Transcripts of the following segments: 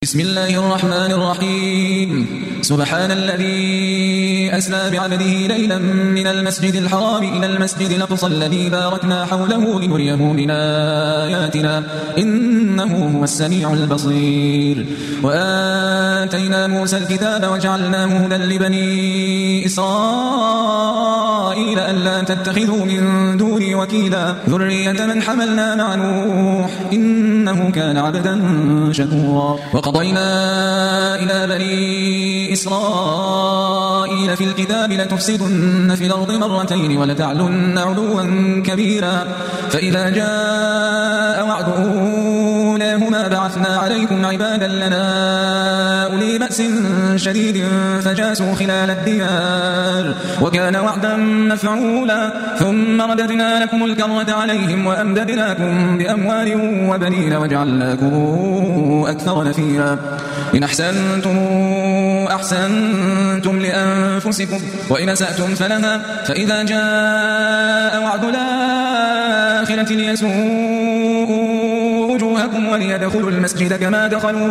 بسم الله الرحمن الرحيم. سبحان الذي أسرى بعبده ليلا من المسجد الحرام إلى المسجد الأقصى الذي باركنا حوله لنريه من آياتنا إنه هو السميع البصير. وآتينا موسى الكتاب وجعلناه هدى لبني إسرائيل ألا تتخذوا من دوني وكيلا ذرية من حملنا مع نوح إنه كان عبدا شكورا. وقضينا إلى بني إسرائيل في الكتاب لتفسدن في الأرض مرتين ولتعلن علوا كبيرا فإذا جاء وعد أولاهما بعثنا عليكم عبادا لنا أولي بأس شديد فجاسوا خلال الديار وكان وعدا مفعولا ثم رددنا لكم الكرة عليهم وأمددناكم بأموال وبنين وجعلناكم أكثر نفيرا. إن أحسنتم أحسنتم لأنفسكم وإن أسأتم فلها فإذا جاء وعد الآخرة ليسوءوا وجوهكم وليدخلوا المسجد كما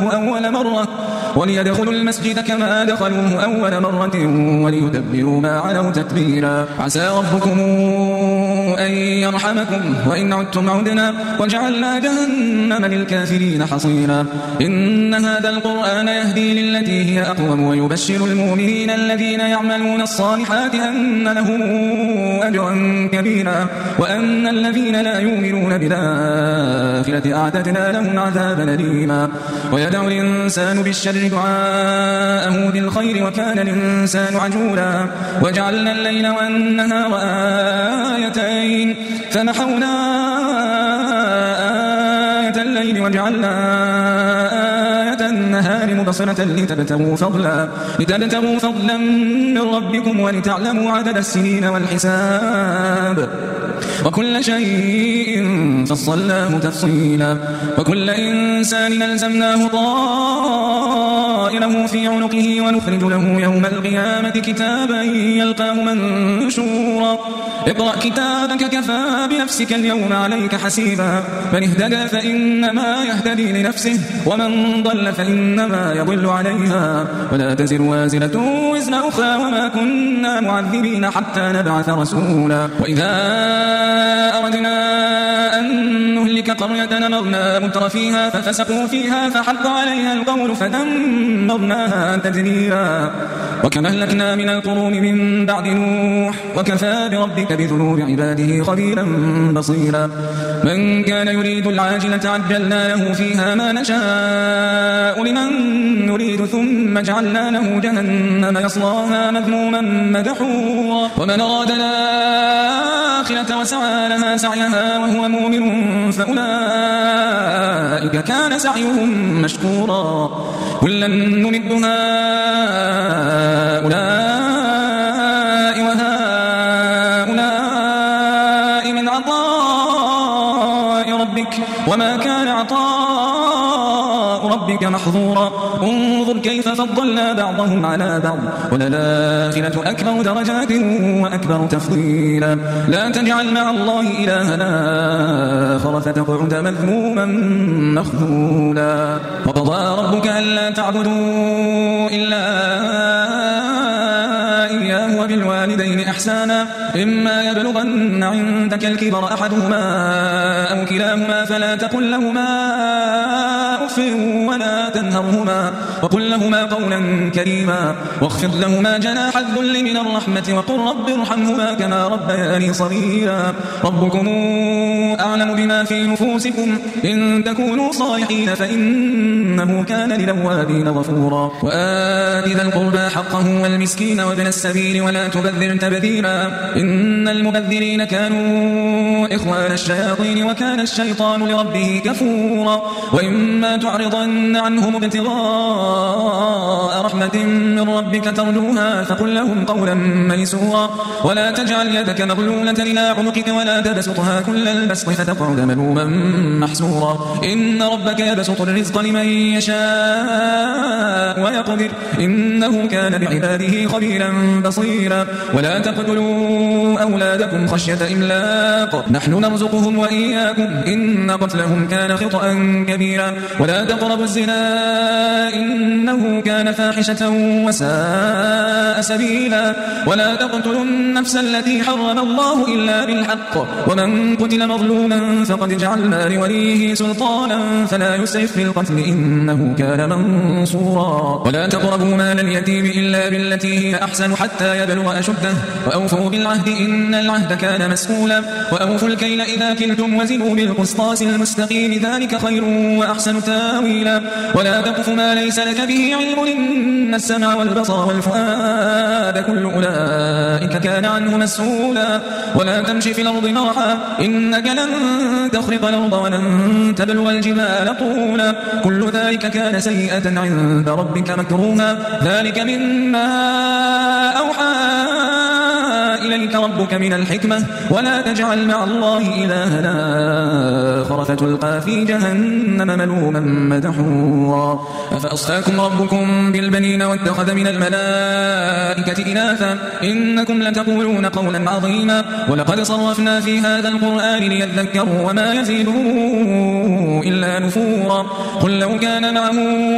دخلوه أول مرة وليتبروا ما علوا تتبيرا. عسى ربكم أن يرحمكم وإن عدتم عدنا وجعلنا جهنم للكافرين حصيرا. إن هذا القرآن يهدي للتي هي أقوم ويبشر المؤمنين الذين يعملون الصالحات أن لهم أجرا كبيرا وأن الذين لا يؤمنون بالآخرة أعتدنا لهم عذابا أليما. ويدعو الإنسان بالشر دعاءه بالخير وكان الإنسان عجولا. وجعلنا الليل والنهار آيتين فمحونا آية الليل وجعلنا آية النهار مبصرة لتبتغوا فضلا من ربكم ولتعلموا عدد السنين والحساب وكل شيء فصلناه تفصيلا. وكل إنسان ألزمناه طائره في عنقه ونخرج له يوم القيامة كتابا يلقاه منشورا. اقرأ كتابك كفى بنفسك اليوم عليك حسيبا. من اهتدى فإنما يهتدي لنفسه ومن ضل فإنما يضل عليها ولا تزر وازرة وزر أخرى وما كنا معذبين حتى نبعث رسولا. وإذا أردنا أن نهلك قرية أمرنا متر فيها ففسقوا فيها فحق عليها القول فدمرناها تدميرا. وكم أهلكنا من القرون من بعد نوح وكفى بربك بذنوب عباده خبيرا بصيرا. من كان يريد العاجلة عجلنا له فيها ما نشاء لمن نريد ثم جعلنا له جهنم يصلاها مذموما مدحورا. ومن أراد الآخرة وسعى لها سعيها وهو مؤمن فأولئك كان سعيهم مشكورا. كلا نمد هؤلاء وهؤلاء من عطاء ربك وما كان عطاء ربك محظورا. انظر كيف فضلنا بعضهم على بعض وللآخرة أكبر درجات وأكبر تفضيلا. لا تجعل مع الله إلها آخر فتقعد مذموما مخذولا. وقضى ربك ألا تعبدوا إلا إياه وبالوالدين إحسانا إما يبلغن عندك الكبر أحدهما أو كلاهما فلا تقل لهما أف ولا تنهرهما وقل لهما قولا كريما واخفض لهما جناح الذل من الرحمة وقل رب ارحمهما كما ربياني صغيرا. ربكم أعلم بما في نفوسكم إن تكونوا صالحين فإنه كان للأوابين غفورا. وآت ذا القربى حقه والمسكين وابن السبيل ولا تبذر تبذيرا إن المبذرين كانوا إخوان الشياطين وكان الشيطان لربه كفورا. وإما تعرضن عنهم ابتغاء رحمة من ربك ترجوها فقل لهم قولا ميسورا. ولا تجعل يدك مغلولة إلى عنقك ولا تبسطها كل البسط فتقعد ملوما محسورا. إن ربك يبسط الرزق لمن يشاء ويقدر إنه كان بعباده خبيرا بصيرا. ولا تقتلوا أولادكم خشية إملاق نحن نرزقهم وإياكم إن قتلهم كان خطأ كبيرا. ولا تقربوا الزنا إنه كان فاحشة وساء سبيلا ولا تقتلوا النفس التي حرم الله إلا بالحق ومن قتل مظلوما فقد جعلنا لوليه سلطانا فلا يسرف في القتل إنه كان منصورا ولا تقربوا مال اليتيم إلا بالتي هي أحسن حتى يبلغ أشده وأوفوا بالعهد إن العهد كان مسؤولا وأوفوا الكيل إذا كلتم وزنوا بالقسطاس المستقيم ذلك خير وأحسن تاويلا ولا تقف ما ليس لك به علم إن السمع والبصر والفؤاد كل أولئك كان عنه مسؤولا ولا تمشي في الأرض مرحا إنك لن تخرق الأرض ولن تبلغ الجبال طولا كل ذلك كان سيئة عند ربك مكروها ذلك مما أوحى إليك ربك من الحكمة ولا تجعل مع الله إلها آخر فتلقى في جهنم ملوما مدحورا أفأصفاكم ربكم بالبنين واتخذ من الملائكة إناثا إنكم لتقولون قولا عظيما ولقد صرفنا في هذا القرآن ليذكروا وما يزيدهم إلا نفورا قل لو كان معه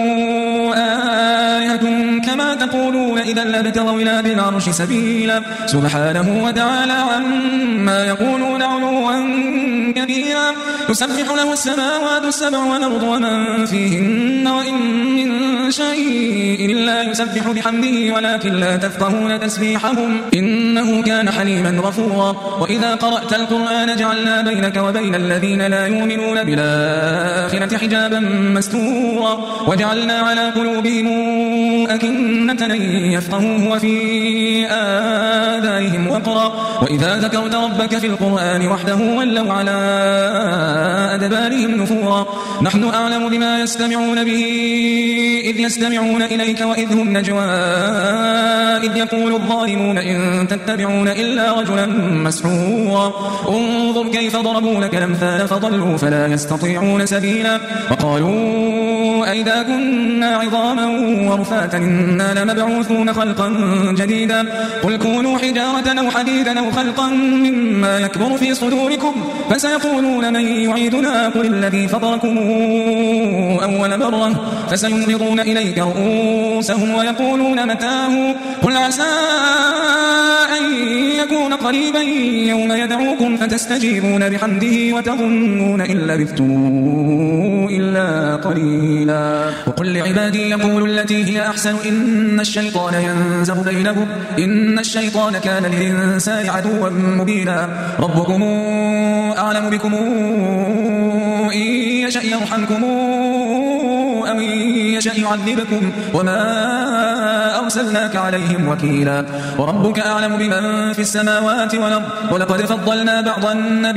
آية كما تقولون إذا لابتغوا إلى ذي العرش سبيلا سبحانه وتعالى عما يقولون علوا كبيرا يسبح له السماوات السبع والأرض ومن فيهن وإن من شيء إلا يسبح بحمده ولكن لا تفقهون تسبيحهم إنه كان حليما غفورا وإذا قرأت القرآن جعلنا بينك وبين الذين لا يؤمنون بالآخرة حجابا مستورا وجعلنا على قلوبهم أكنة أن يفقهوه وفي آذانهم وقرا وإذا ذكرت ربك في القرآن وحده ولوا على أدبارهم نفورا نحن أعلم بما يستمعون به إذ يستمعون إليك وإذ هم نجوى إذ يقول الظالمون إن تتبعون إلا رجلا مسحورا انظر كيف ضربوا لك الأمثال فضلوا فلا يستطيعون سبيلا وقالوا أئذا كنا عظاما ورفاتا إنا لمبعوثون خلقا جديدا قل كونوا حجارة أو حديدا أو خلقا مما يكبر في صدوركم فسيقولون من يعيدنا قل الذي فطركم أول مرة فسينغضون إليك رؤوسهم ويقولون متاه قل عسى أن يكون قريبا يوم يدعوكم فتستجيبون بحمده وتظنون إن لبثتم إلا قليلا وقل لعبادي يقولوا التي هي أحسن إن الشيطان ينزغ بينهم إن الشيطان كان للإنسان عدوا مبينا ربكم أعلم بكم إن يشأ يرحمكم أو يشأ يعذبكم وما أرسلناك عليهم وكيلا وربك أعلم بمن في السماوات والأرض ولقد فضلنا بعض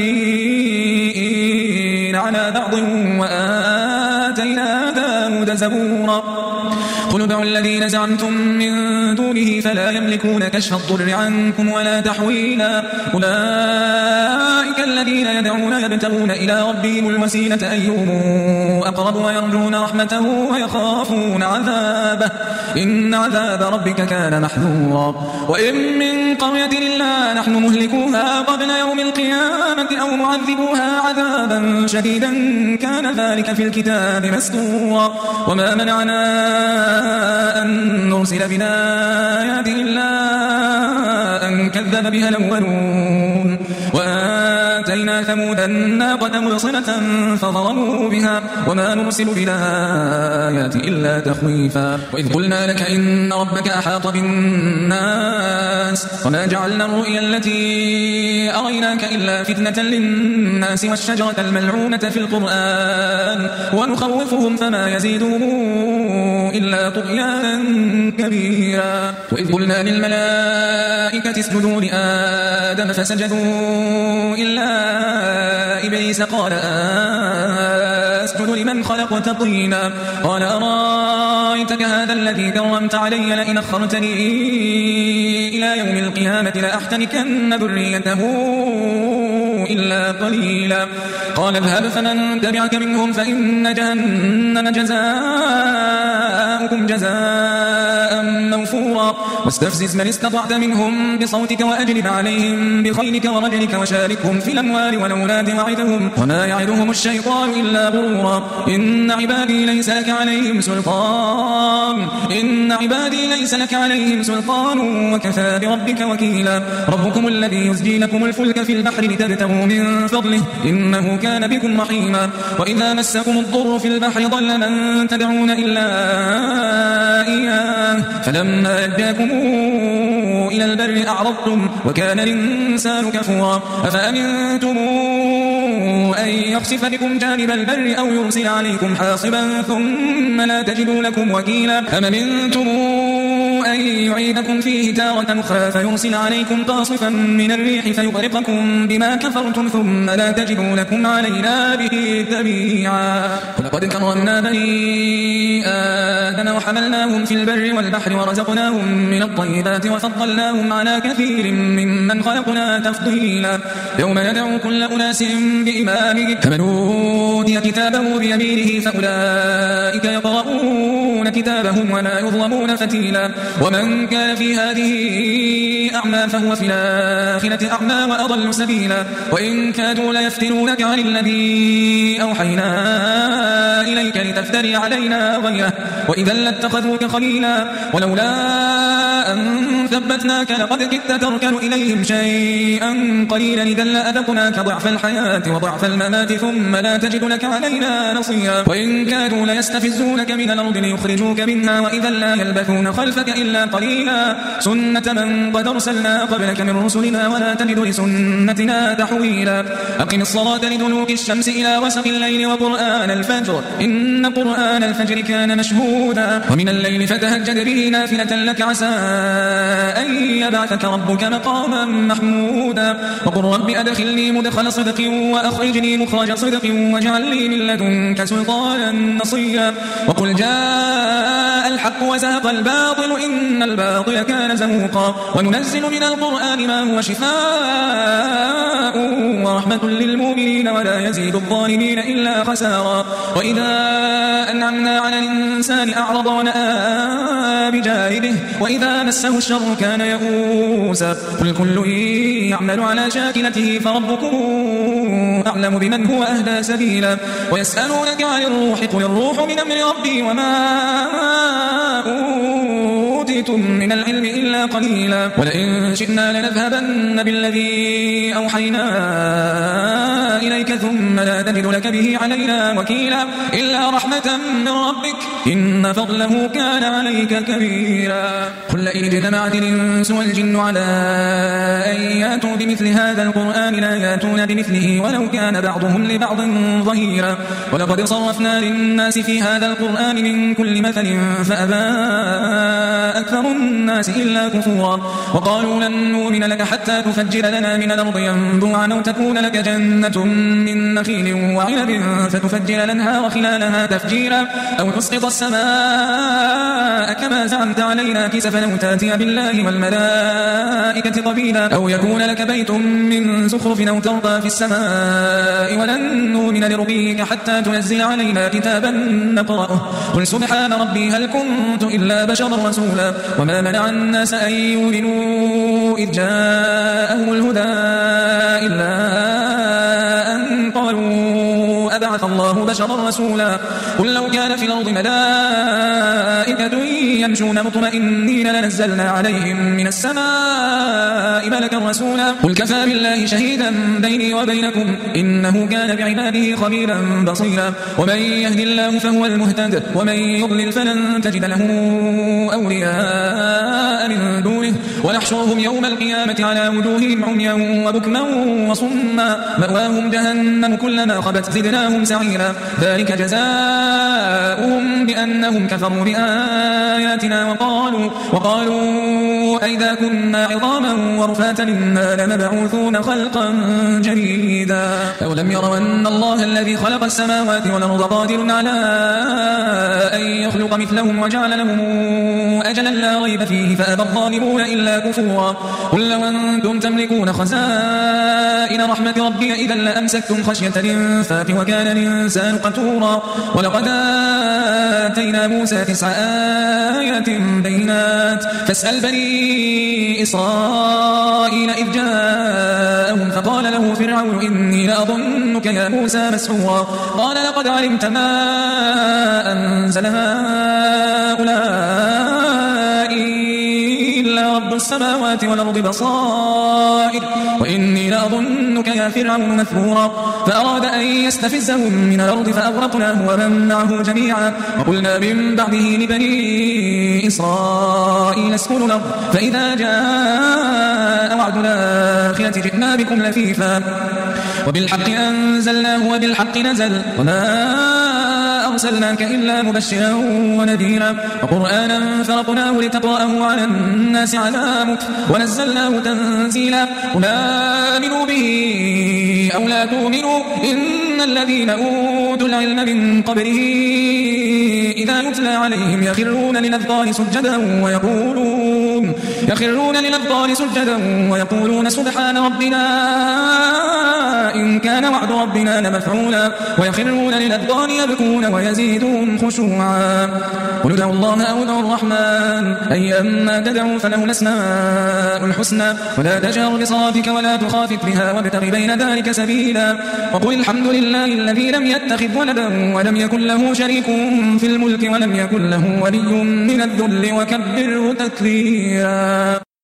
النبيين على بعض وآتينا داود زبورا قل ادعوا الذين زعمتم من دونه فلا يملكون كشف الضر عنكم ولا تحويلا أولئك الذين يدعون يبتغون إلى ربهم الوسيلة أيهم أقرب ويرجون رحمته ويخافون عذابه إن عذاب ربك كان محذورا وإن من قرية إلا نحن مهلكوها قبل يوم القيامة أو معذبوها عذابا شديدا كان ذلك في الكتاب مسطورا وما منعنا أن نرسل بآيات إلا أن كذب بها الأولون وآتينا ثمود الناقة مبصرة فظلموا بها وما نرسل بالآيات إلا تخويفا وإذ قلنا لك إن ربك أحاط بالناس وما جعلنا الرؤيا التي أريناك إلا فتنة للناس والشجرة الملعونة في القرآن ونخوفهم فما يزيدهم إلا طغيانا كبيرا وإذ قلنا للملائكة اسجدوا لآدم فسجدوا إلا إبليس قال أسجد لمن خلقت طينا قال أرأيتك هذا الذي كرمت علي لئن أخرتني إلى يوم القيامة لأحتنكن ذريته إلا قليلا قال اذهب فمن تبعك منهم فإن جهنم جزاؤكم جزاء موفورا واستفزز من استطعت منهم بصوتك وأجلب عليهم بخيلك ورجلك وشاركهم في الأموال والأولاد وعدهم وما يعدهم الشيطان إلا غرورا إن عبادي ليس لك عليهم سلطان وكفى بربك وكيلا ربكم الذي يزجي لكم الفلك في البحر لتبتغوا من فضله إنه كان بكم رحيما وإذا مسكم الضر في البحر ضل من تدعون إلا إياه فلما نجاكم إلى البر أعرضتم وكان الإنسان كفورا أفأمنتم أن يخسف بكم جانب البر أو يرسل عليكم حاصبا ثم لا تجدوا لكم وكيلا أم أمنتم أن يعيدكم فيه تارة أخرى فيرسل عليكم قاصفا من الريح فيغرقكم بما كفرتم ثم لا تجدوا لكم علينا به تبيعا ولقد كرمنا بني آدم وحملناهم في البر والبحر ورزقناهم من الطيبات وفضلناهم على كثير ممن خلقنا تفضيلا يوم ندعو كل أناس بإمامهم فمن أوتي كتابه بيمينه فأولئك يقرؤون كتابهم ولا يظلمون فتيلا ومن كان في هذه أعمى فهو في الآخرة أعمى وأضل سبيلا وإن كادوا ليفتنونك عن الذي أوحينا إليك لتفتري علينا غيره وإذا لاتخذوك خليلا ولولا أن ثبتناك لقد كدت تركن إليهم شيئا قليلا إذا لأذقناك ضعف الحياة وضعف الممات ثم لا تجد لك علينا نصيرا وإن كادوا ليستفزونك من الأرض ليخرجوك منها وإذا لا يلبثون خلفك إلا قليلا سنة من قد أرسلنا قبلك من رسلنا ولا تجد لسنتنا تحويلا أقم الصلاة لدلوك الشمس إلى غسق الليل وقرآن الفجر إن قرآن الفجر كان مشهودا ومن الليل فتهجد به نافلة لك عسى أن يبعثك ربك مقاما محمودا وقل رب أدخلني مدخل صدق وأخرجني مخرج صدق واجعل لي من لدنك سلطانا نصيا وقل جاء الحق وزهق الباطل إن الباطل كان زهوقا وننزل من القرآن ما هو شفاء ورحمة للمؤمنين ولا يزيد الظالمين إلا خسارا وإذا أنعمنا على الإنسان أعرض ونأى بجانبه وإذا مسه الشر كان يئوسا قل كل يعمل على شاكلته فربكم أعلم بمن هو أهدى سبيلا ويسألونك عن الروح قل الروح من أمر ربي وما أوتيتم من العلم إلا قليلا ولئن شئنا لنذهبن بالذي أوحينا إليك ثم لا تجد لك به علينا وكيلا إلا رحمة من ربك إن فضله كان عليك كبيرا قل إن اجتمعت الإنس والجن على أن يأتوا بمثل هذا القرآن لا يأتون بمثله ولو كان بعضهم لبعض ظهيرا ولقد صرفنا للناس في هذا القرآن من كل مثل فأبى أكثر الناس إلا كفورا وقالوا لن نؤمن لك حتى تفجر لنا من الأرض ينبوعا أو تكون لك جنة من نخيل وعنب فتفجر الأنهار خلالها تفجيرا أو تسقط السماء كما زعمت علينا كسفا أو تأتي بالله والملائكة قبيلا أو يكون لك بيت من زخرف أو ترضى في السماء ولن نؤمن لرقيك حتى تنزل علينا كتابا نقرأه قل سبحان ربي هل كنت إلا بشرا رسولا وما منع الناس أن يؤمنوا إذ جاءهم الهدى إلا أن قالوا أبعث الله بشرا رسولا قل لو كان في الأرض ملائكة يمشون مطمئنين لنزلنا عليهم من السماء ملكا رسولا قل كفى بالله شهيدا بيني وبينكم إنه كان بعباده خبيرا بصيرا ومن يهد الله فهو المهتد ومن يضلل فلن تجد له أولياء من دونه ونحشرهم يوم القيامة على وجوههم عميا وبكما وصما مأواهم جهنم كلما خبت زدناهم سعيرا ذلك جزاؤهم بأنهم كفروا بآياتنا وقالوا أئذا كنا عظاما ورفاتا إنا لمبعوثون خلقا جديدا أولم يروا أن الله الذي خلق السماوات والأرض قادر على أن يخلق مثلهم وجعل لهم أجلا لا ريب فيه فأبى الظالمون إلا إلا كفورا. قل لو أنتم تملكون خزائن رحمة ربي إذا لأمسكتم خشية الإنفاق وكان الإنسان قتورا. ولقد آتينا موسى 9 آيات بينات فاسأل بني إسرائيل إذ جاءهم فقال له فرعون إني لأظنك يا موسى مسحورا. قال لقد علمت ما أنزل هؤلاء إلا رب السماوات والأرض بصائر وإني لأظنك يا فرعون مثبورا. فأراد أن يستفزهم من الأرض فأغرقناه ومن معه جميعا. وقلنا من بعده لبني إسرائيل اسكنوا الأرض فإذا جاء وعد الآخرة جئنا بكم لفيفا وبالحق أنزلناه وبالحق نزل وما أرسلناك إلا مبشرا ونذيرا وقرآنا فرقناه لتقرأه على الناس على مكث ونزلناه تنزيلا. قل آمنوا به أو لا تؤمنوا إن الذين أوتوا العلم من قبله إذا يتلى عليهم يخرون للأذقان سجدا ويقولون سبحان ربنا إن كان وعد ربنا لمفعولا ويخرون للأذقان يبكون ويزيدهم خشوعا. قل ادعوا الله أو ادعوا الرحمن أيما تدعوا فله الأسماء الحسنى ولا تجهر بصلاتك ولا تخافت بها وابتغ بين ذلك سبيلا. وقل الحمد لله الذي لم يتخذ ولدا ولم يكن له شريك في الملك ولم يكن له ولي من الذل وكبره تكبيرا.